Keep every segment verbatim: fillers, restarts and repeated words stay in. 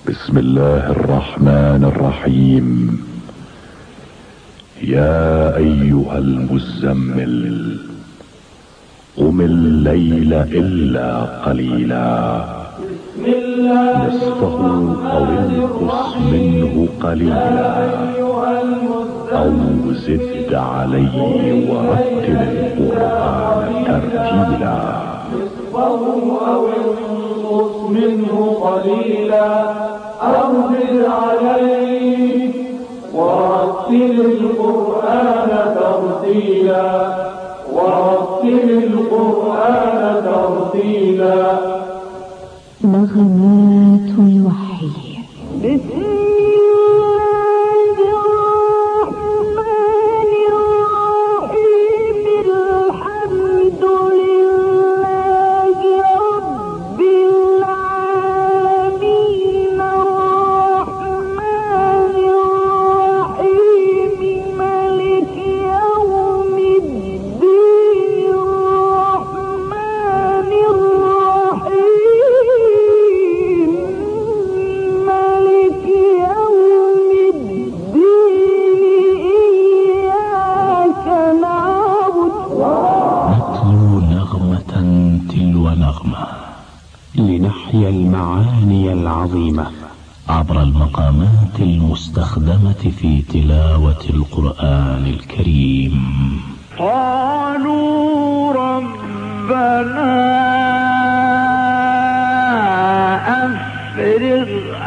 بسم الله الرحمن الرحيم. يا ايها المزمل قم الليل الا قليلا نصفه او انقص منه قليلا او زد عليه ورتل القرآن ترتيلا. أو انقص منه قليلا أو زد عليه ورتل القرآن ترتيلا ورتل القرآن ترتيلا. نغمات الوحي. بسم لنحيا المعاني العظيمة عبر المقامات المستخدمة في تلاوة القرآن الكريم. قالوا ربنا أفرغ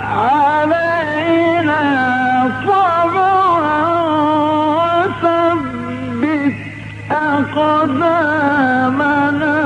علينا صبرا وثبت أقدامنا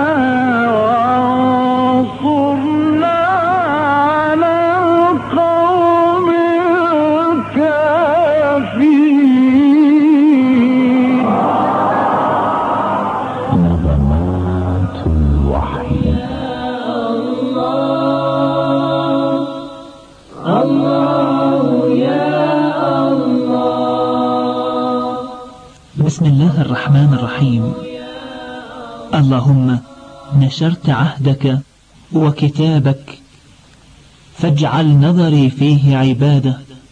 بسم الله الرحمن الرحيم. اللهم نشرت عهدك وكتابك فاجعل نظري فيه عبادة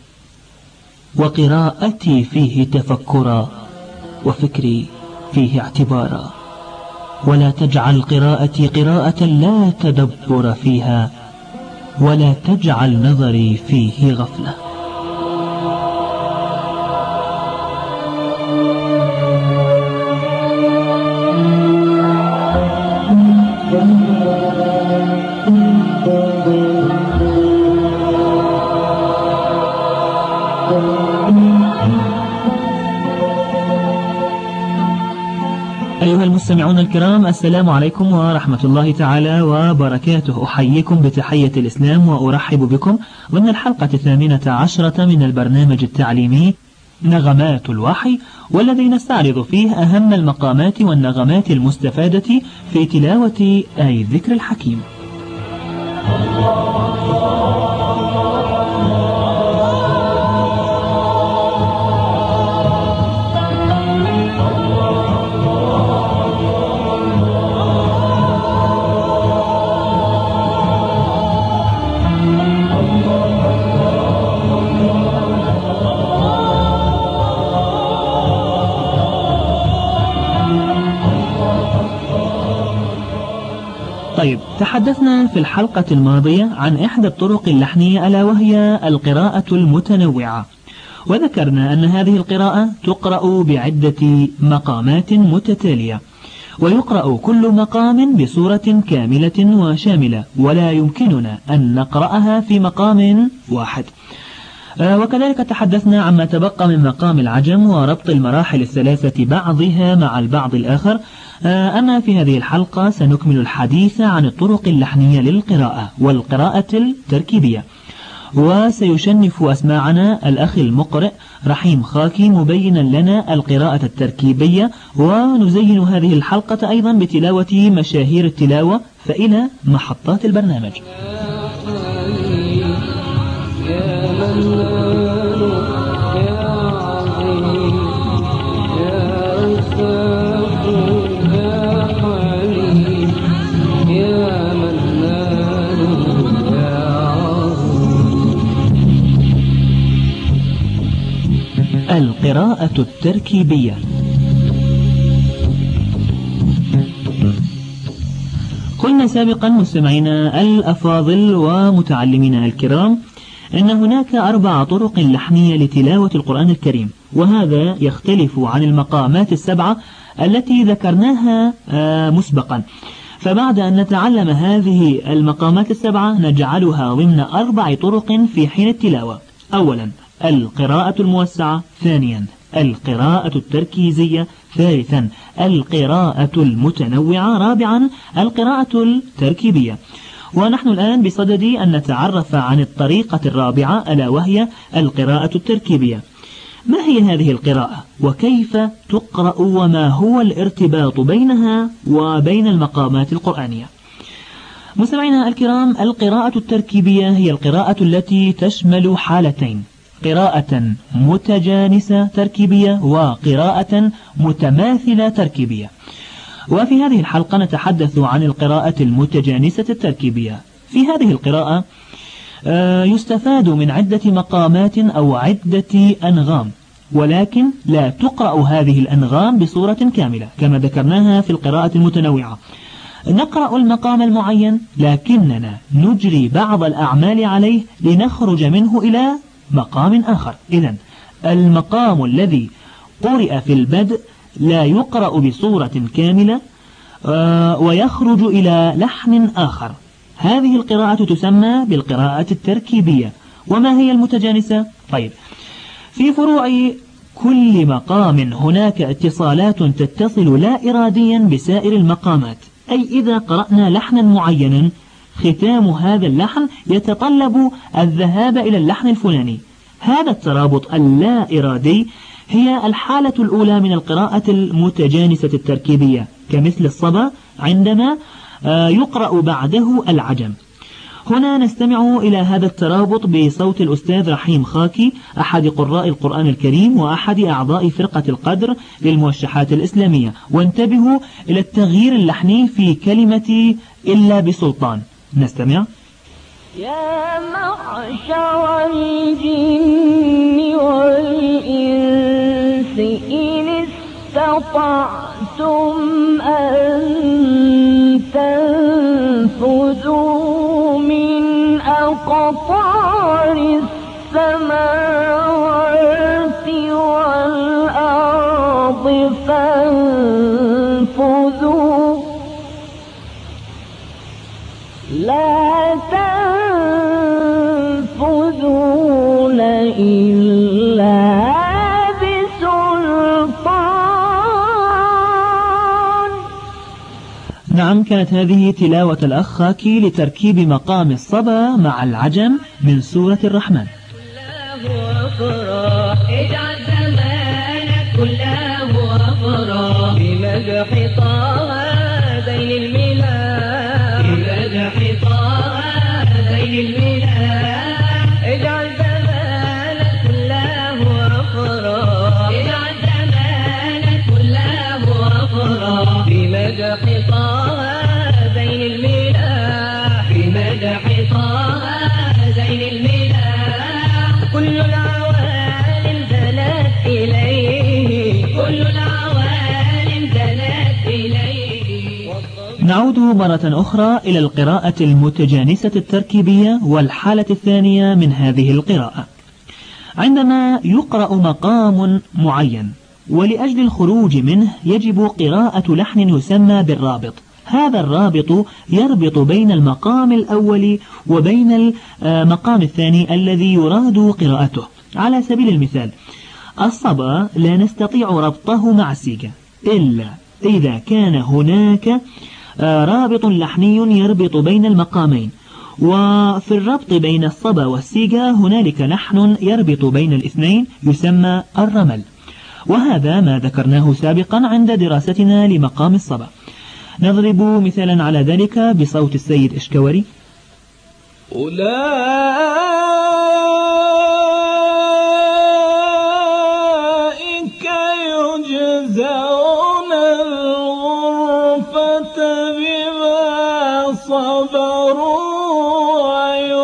وقراءتي فيه تفكرا وفكري فيه اعتبارا، ولا تجعل قراءتي قراءة لا تدبر فيها، ولا تجعل نظري فيه غفلة. أيها المستمعون الكرام، السلام عليكم ورحمة الله تعالى وبركاته. أحييكم بتحية الإسلام وأرحب بكم ضمن الحلقة الثامنة عشرة من البرنامج التعليمي نغمات الوحي، والذي نستعرض فيه أهم المقامات والنغمات المستفادة في تلاوة آي الذكر الحكيم. طيب، تحدثنا في الحلقة الماضية عن إحدى الطرق اللحنية ألا وهي القراءة المتنوعة، وذكرنا أن هذه القراءة تقرأ بعدة مقامات متتالية، ويقرأ كل مقام بصورة كاملة وشاملة، ولا يمكننا أن نقرأها في مقام واحد. وكذلك تحدثنا عما تبقى من مقام العجم وربط المراحل الثلاثة بعضها مع البعض الآخر. أما في هذه الحلقة سنكمل الحديث عن الطرق اللحنية للقراءة والقراءة التركيبية، وسيشنف أسماعنا الأخ المقرئ رحيم خاكي مبينا لنا القراءة التركيبية، ونزين هذه الحلقة أيضا بتلاوة مشاهير التلاوة، فإلى محطات البرنامج. القراءة التركيبية. قلنا سابقا مستمعينا الأفاضل ومتعلمينا الكرام أن هناك أربع طرق لحنية لتلاوة القرآن الكريم، وهذا يختلف عن المقامات السبعة التي ذكرناها مسبقا. فبعد أن نتعلم هذه المقامات السبعة نجعلها ضمن أربع طرق في حين التلاوة. أولا القراءة الموسعة، ثانيا القراءة التركيزية، ثالثا القراءة المتنوعة، رابعا القراءة التركيبية. ونحن الآن بصدد أن نتعرف عن الطريقة الرابعة ألا وهي القراءة التركيبية. ما هي هذه القراءة وكيف تقرأ وما هو الارتباط بينها وبين المقامات القرآنية؟ مستمعينا الكرام، القراءة التركيبية هي القراءة التي تشمل حالتين: قراءة متجانسة تركيبية وقراءة متماثلة تركيبية. وفي هذه الحلقة نتحدث عن القراءة المتجانسة التركيبية. في هذه القراءة يستفاد من عدة مقامات أو عدة أنغام، ولكن لا تقرأ هذه الأنغام بصورة كاملة كما ذكرناها في القراءة المتنوعة. نقرأ المقام المعين لكننا نجري بعض الأعمال عليه لنخرج منه إلى مقام آخر. إذن المقام الذي قرئ في البدء لا يقرأ بصورة كاملة ويخرج إلى لحن آخر. هذه القراءة تسمى بالقراءة التركيبية. وما هي المتجانسة؟ طيب، في فروع كل مقام هناك اتصالات تتصل لا إراديا بسائر المقامات، أي إذا قرأنا لحنا معينا ختام هذا اللحن يتطلب الذهاب إلى اللحن الفلاني. هذا الترابط اللا إرادي هي الحالة الأولى من القراءة المتجانسة التركيبية، كمثل الصبا عندما يقرأ بعده العجم. هنا نستمع إلى هذا الترابط بصوت الأستاذ رحيم خاكي، أحد قراء القرآن الكريم وأحد أعضاء فرقة القدر للموشحات الإسلامية. وانتبهوا إلى التغيير اللحني في كلمة إلا بسلطان. نستمع. يا معشر الجن والإنس إن استطعتم أن تنفذوا من أقطار السماوات والأرض فانفذوا لا تنفذون إلا بسلطان. نعم، كانت هذه تلاوة الأخ خاكي لتركيب مقام الصبا مع العجم من سورة الرحمن. اجعل زمانك كله أفراح بمدح طه بين الميلاد، بمدح طه بين الميلاد. اجعل زمانك كله أفراح، اجعل زمانك كله أفراح بمدح طه بين الميلاد، بمدح طه بين الميلاد. كل العوالم دنت إليه، كل العوالم دنت إليه. نعود مرة أخرى إلى القراءة المتجانسة التركيبية والحالة الثانية من هذه القراءة. عندما يقرأ مقام معين ولأجل الخروج منه يجب قراءة لحن يسمى بالرابط. هذا الرابط يربط بين المقام الأول وبين المقام الثاني الذي يراد قراءته. على سبيل المثال، الصبا لا نستطيع ربطه مع السيجا إلا إذا كان هناك رابط لحني يربط بين المقامين، وفي الربط بين الصبا والسيجا هنالك لحن يربط بين الاثنين يسمى الرمل، وهذا ما ذكرناه سابقا عند دراستنا لمقام الصبا. نضرب مثالا على ذلك بصوت السيد إشكوري. أولئك يجزون الغرفة بما صبروا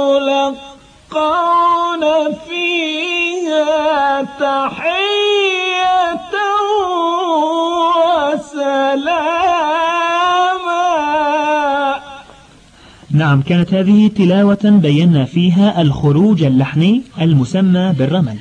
ويلقون فيها تحية نعم، كانت هذه تلاوة بينا فيها الخروج اللحني المسمى بالرمل.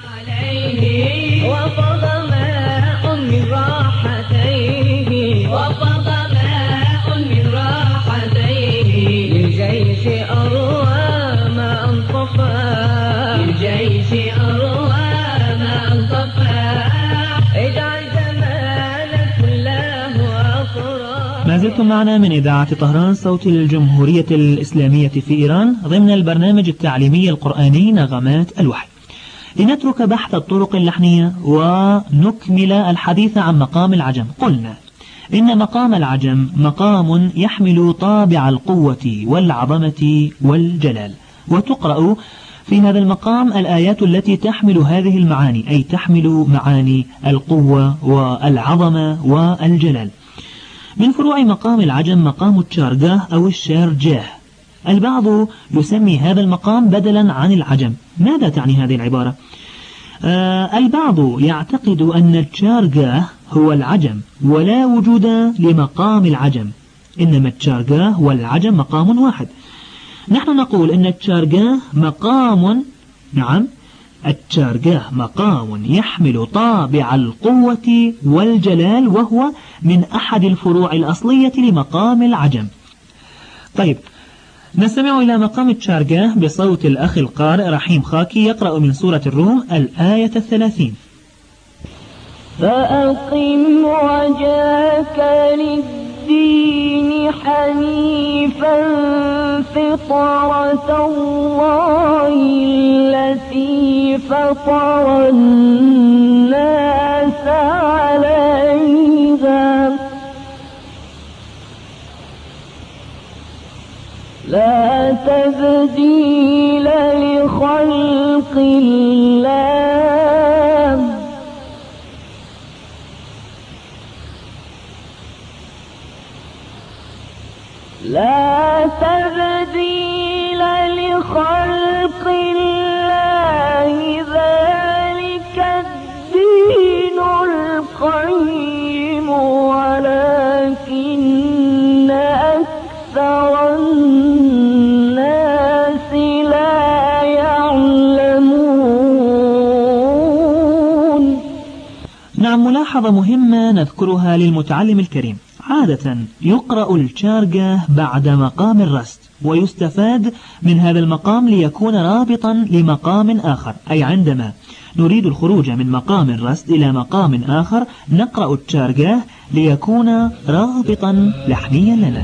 وفض ماء من راحتيه وفض ماء من راحتيه للجيش أروى ما أنطفى للجيش أروى ما أنطفى اجعل زمانك كله أطرى. ما زلتم معنا من إذاعة طهران صوت الجمهورية الإسلامية في إيران ضمن البرنامج التعليمي القرآني نغمات الوحي. لنترك بحث الطرق اللحنية ونكمل الحديث عن مقام العجم. قلنا إن مقام العجم مقام يحمل طابع القوة والعظمة والجلال، وتقرأ في هذا المقام الآيات التي تحمل هذه المعاني، أي تحمل معاني القوة والعظمة والجلال. من فروع مقام العجم مقام التشارجاه أو الشارجاه. البعض يسمي هذا المقام بدلا عن العجم. ماذا تعني هذه العبارة؟ آه البعض يعتقد أن التشارجاه هو العجم ولا وجود لمقام العجم، إنما التشارجاه والعجم مقام واحد. نحن نقول أن التشارجاه مقام، نعم، التشارجاه مقام يحمل طابع القوة والجلال، وهو من أحد الفروع الأصلية لمقام العجم. طيب، نستمع إلى مقام التشارجاه بصوت الأخ القارئ رحيم خاكي يقرأ من سورة الروم الآية الثلاثين. فأقم وجهك للدين حنيفا فطرة الله التي فطر الناس عليها لا تبديل لخلق الله لا تبديل لخلق الله ذلك الدين القيم ولكن أكثر الناس لا يعلمون. نعم، ملاحظة مهمة نذكرها للمتعلم الكريم. عادة يقرأ التشارجاه بعد مقام الرست، ويستفاد من هذا المقام ليكون رابطا لمقام آخر، أي عندما نريد الخروج من مقام الرست إلى مقام آخر نقرأ التشارجاه ليكون رابطا لحنيا لنا.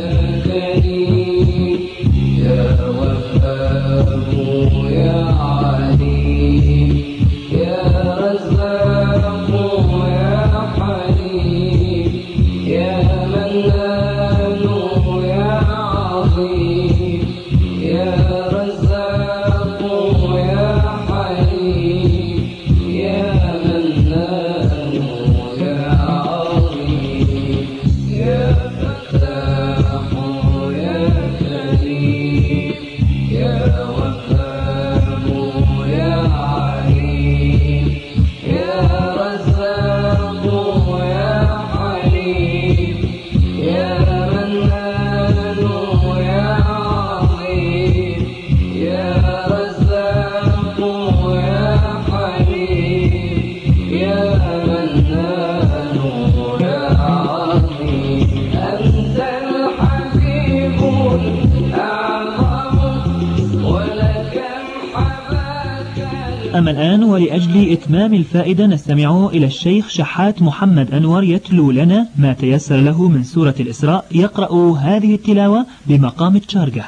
أما الآن ولأجل إتمام الفائدة نستمع إلى الشيخ شحات محمد أنور يتلو لنا ما تيسر له من سورة الإسراء، يقرأ هذه التلاوة بمقام التشارجاه.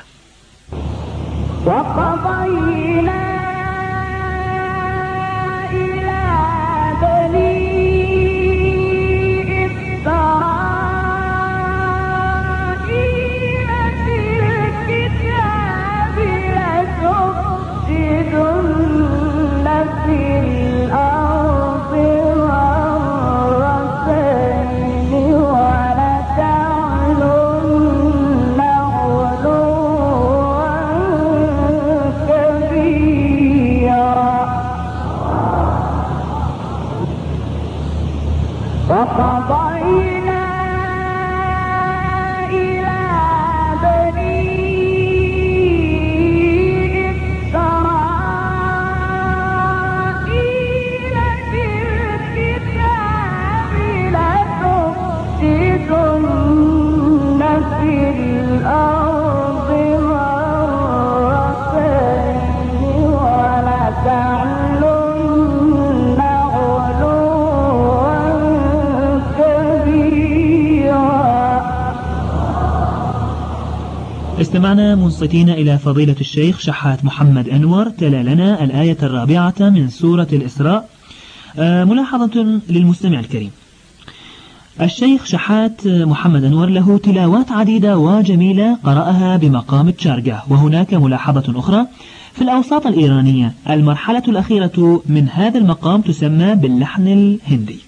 وقضينا إلى بني إسرائيل في الكتاب لتفسدن في الأرض مرتين ولتعلن علوا كبيرا. استمعنا منصتين إلى فضيلة الشيخ شحات محمد أنور تلا لنا الآية الرابعة من سورة الإسراء. آه ملاحظة للمستمع الكريم، الشيخ شحات محمد أنور له تلاوات عديدة وجميلة قرأها بمقام التشارقة. وهناك ملاحظة أخرى، في الأوساط الإيرانية المرحلة الأخيرة من هذا المقام تسمى باللحن الهندي.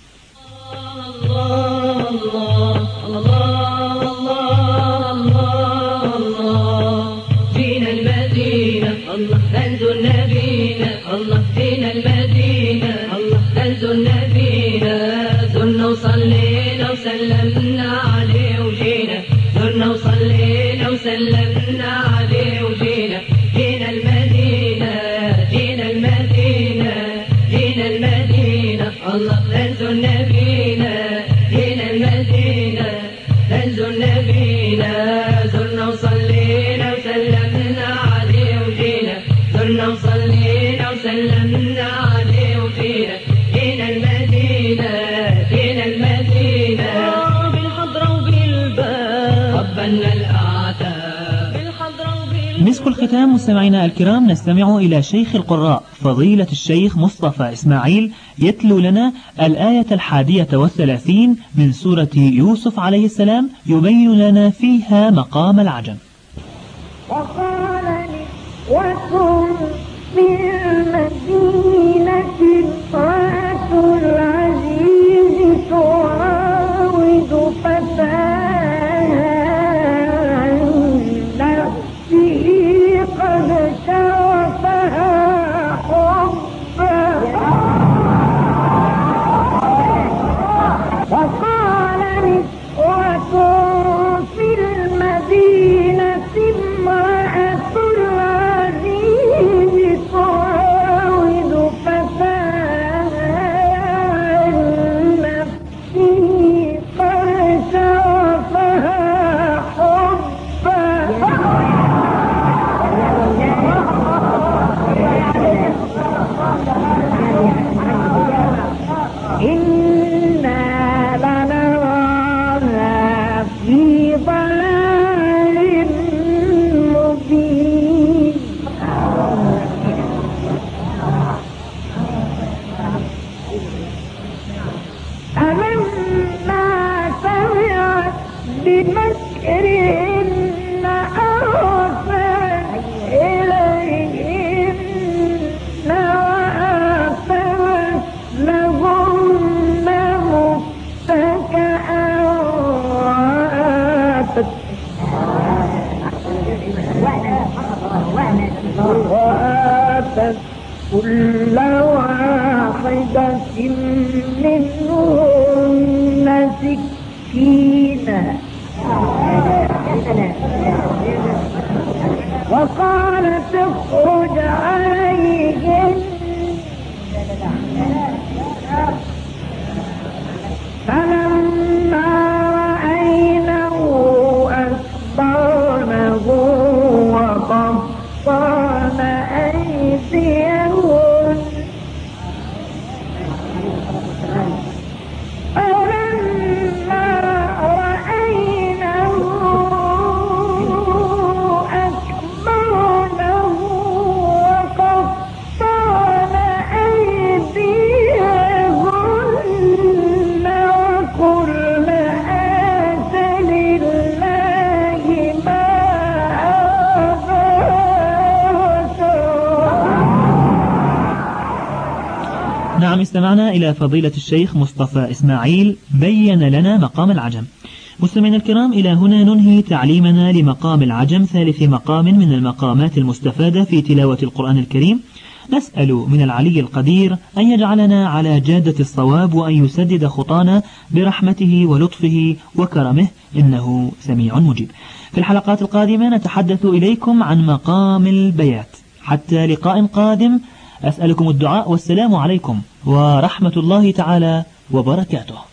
الله الله الله الله الله فينا المدينة الله ننزل نبينا الله فينا المدينة الله ننزل نبينا زرنا وصلينا وسلمنا عليه وجينا زرنا وصلينا وسلمنا عليه وجينا جينا المدينة جينا المدينة جينا المدينة الله ننزل نبينا جينا المدينة ننزل نبينا زرنا وصلينا وسلمنا عليه وجينا زرنا وصلينا وسلمنا عليه وجينا جينا المدينة جينا المدينة بالحضرة وبالباب قبلنا الأعتاب بالحضرة وبالباب. مسك الختام مستمعينا الكرام، نستمع إلى شيخ القراء فضيلة الشيخ مصطفى إسماعيل يتلو لنا الآية الحادية والثلاثين من سورة يوسف عليه السلام، يبين لنا فيها مقام العجم. وقال نسوة في المدينة امرأة العزيز تراود فتاها عن نفسه قد شغفها حبا. وقال نسوة في المدينة امرأة العزيز تراود فتاها عن نفسه قد شغفها حبا. إنا لنراها في ضلال مبين. ألما سمعت بمكرهن أرسلت إليهن وآتت لهن متكئا وآتت كل واحدة منهن سكينا وقالت اخرج عليهن فلما رأينه أكبرنه وقطعن أيديهن فلما رأينه أكبرنه وقطعن أيديهن وقلن آت لله ما نعم، استمعنا إلى فضيلة الشيخ مصطفى إسماعيل بين لنا مقام العجم. مستمعينا الكرام، إلى هنا ننهي تعليمنا لمقام العجم، ثالث مقام من المقامات المستفادة في تلاوة القرآن الكريم. نسأل من العلي القدير أن يجعلنا على جادة الصواب وأن يسدد خطانا برحمته ولطفه وكرمه، إنه سميع مجيب. في الحلقات القادمة نتحدث إليكم عن مقام البيات. حتى لقاء قادم، أسألكم الدعاء، والسلام عليكم ورحمة الله تعالى وبركاته.